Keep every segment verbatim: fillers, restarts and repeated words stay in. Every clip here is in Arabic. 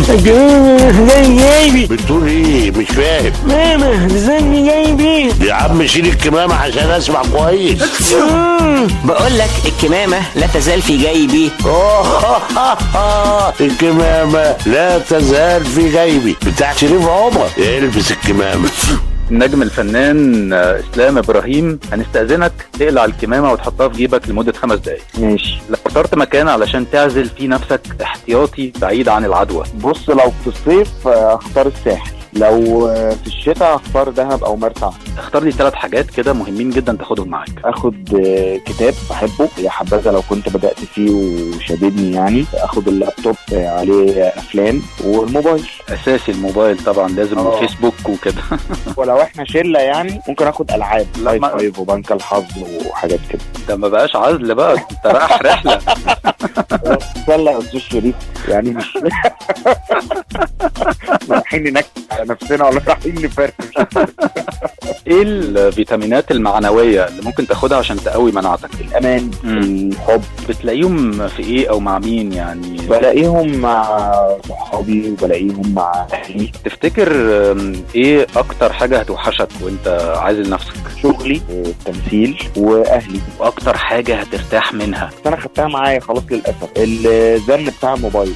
جايبي. بتقول ايه؟ مش فاهم. ماما زني جايبي. يا عم شيل الكمامة عشان اسمع كويس. بقول لك الكمامة لا تزال في جيبي. الكمامة لا تزال في جيبي بتاع شريف عمر. البس الكمامة. النجم الفنان اسلام ابراهيم، هنستأذنك تقلع الكمامة وتحطها في جيبك لمدة خمس دقايق. ماشي. لو اخترت مكان علشان تعزل فيه نفسك احتياطي بعيد عن العدوى. بص، لو في الصيف اختار الساحل، لو في الشتاء اختار دهب او مرسى. اختار لي ثلاث حاجات كده مهمين جدا تاخدهم معاك. اخد كتاب بحبه، يا حبذا لو كنت بدأت فيه وشددني يعني. اخد اللابتوب عليه افلام، والموبايل اساسي. الموبايل طبعا لازم، الفيسبوك وكده. ولو احنا شله يعني ممكن اخد العاب لايف ما... فايف وبنك الحظ وحاجات كده. ده ما بقاش عزل بقى، انت رايح رحله. يلا يا استاذ شريف، يعني مش رايحين ننكد على نفسنا ولا رايحين نفرفش. ايه الفيتامينات المعنويه اللي ممكن تاخدها عشان تقوي مناعتك؟ الامان، الحب. بتلاقيهم في ايه او مع مين يعني؟ بلاقيهم مع صحابي وبلاقيهم مع اهلي. تفتكر ايه اكتر حاجه هتوحشك وانت عازل نفسك؟ شغلي، التمثيل، واهلي. واكتر حاجه هترتاح منها؟ انا خدتها معايا خلاص للاسف، الزن بتاع الموبايل.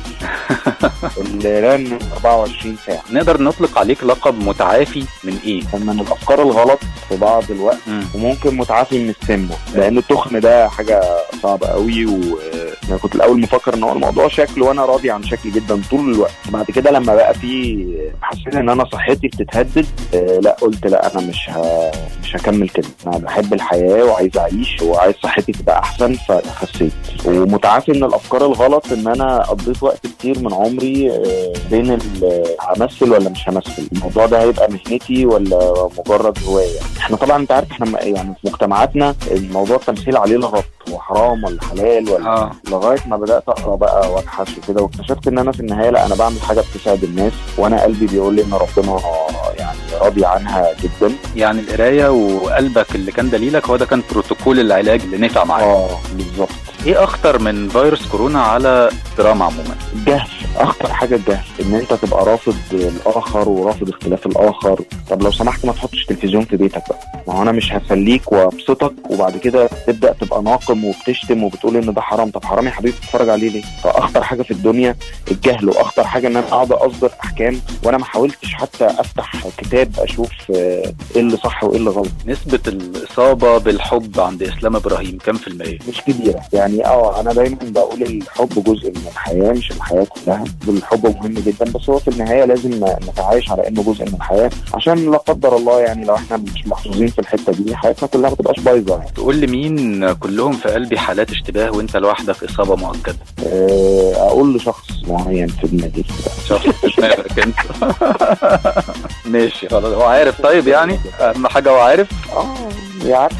الرن أربعة وعشرين ساعه. نقدر نطلق عليك لقب متعافي من ايه؟ من الافكار الغلط في بعض الوقت. م. وممكن متعافي من السمنه، لان التخن ده حاجه صعبه قوي. وانا كنت الاول مفكر ان هو الموضوع شكل، وانا راضي عن شكلي جدا طول الوقت. بعد كده لما بقى في حسيت ان انا صحتي بتتهدد، آه لا قلت لا، انا مش ه... مش هكمل كده. انا بحب الحياه وعايز اعيش وعايز صحتي تبقى احسن، فخسيت. ومتعافي من الافكار الغلط، ان انا قضيت وقت كتير من عمري آه بين همثل ولا مش همثل، الموضوع ده هيبقى مهنتي ولا مجرد هوايه. احنا طبعا انت عارف احنا يعني في مجتمعاتنا الموضوع التمثيل عليه لغط، وحرام ولا حلال ولا آه. لغايه ما بدات اقرا بقى وابحث وكده، واكتشفت ان انا في النهايه لا، انا بعمل حاجه بتساعد الناس، وانا قلبي بيقول لي ان ربنا يعني راضي عنها جدا. يعني القرايه وقلبك اللي كان دليلك هو ده كان بروتوكول العلاج اللي نفع معاك. اه بالظبط. ايه اخطر من فيروس كورونا على الدراما عموما؟ الجهل. اخطر حاجه الجهل، ان انت تبقى رافض الاخر ورافض اختلاف الاخر. طب لو سمحت ما تحطش تلفزيون في بيتك بقى، ما هو انا مش هسليك وابسطك وبعد كده تبدا تبقى ناقم وبتشتم وبتقول ان ده حرام. طب حرام يا حبيبي، تتفرج عليه ليه؟ فاخطر حاجه في الدنيا الجهل، واخطر حاجه ان انا اقعد اصدر احكام وانا ما حاولتش حتى افتح كتاب اشوف ايه اللي صح وايه اللي غلط. نسبه الاصابه بالحب عند اسلام ابراهيم كم في المية؟ مش كبيره يعني. اه انا دايما بقول الحب جزء من الحياه مش الحياه كلها. الحب مهم جدا، بس هو في النهايه لازم نتعايش على انه جزء من الحياه، عشان لا قدر الله يعني لو احنا مش محظوظين في الحته دي حياتنا كلها ما تبقاش بايظه يعني. تقول لي مين كلهم في قلبي حالات اشتباه وانت لوحدك اصابه مؤكده؟ أه اقول لشخص معين في دماغي. شخص في دماغك انت؟ ماشي خلاص. هو عارف طيب يعني؟ اهم حاجه هو عارف. اه يعرف.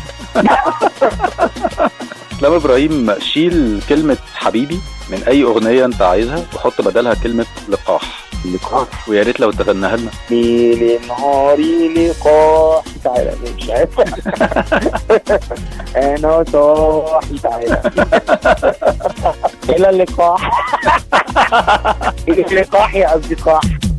اسلام ابراهيم، شيل كلمه حبيبي من اي اغنيه انت عايزها وحط بدلها كلمه لقاح. لقاح. ويا ريت لو تغنيها لنا. ليل نهاري لقاح. تعالى مش عارف. انا صاحي تعالى الى اللقاح. اللقاح يا اصدقاء.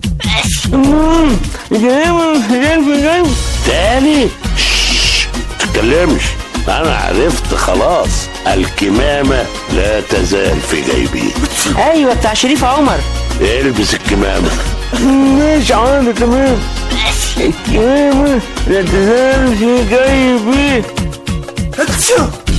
تاني تتكلمش. انا عرفت خلاص. الكمامة لا تزال في جيبي. ايوه بتاع شريف عمر. البس الكمامة. مش عادة تمام. الكمامة لا تزال في جيبي.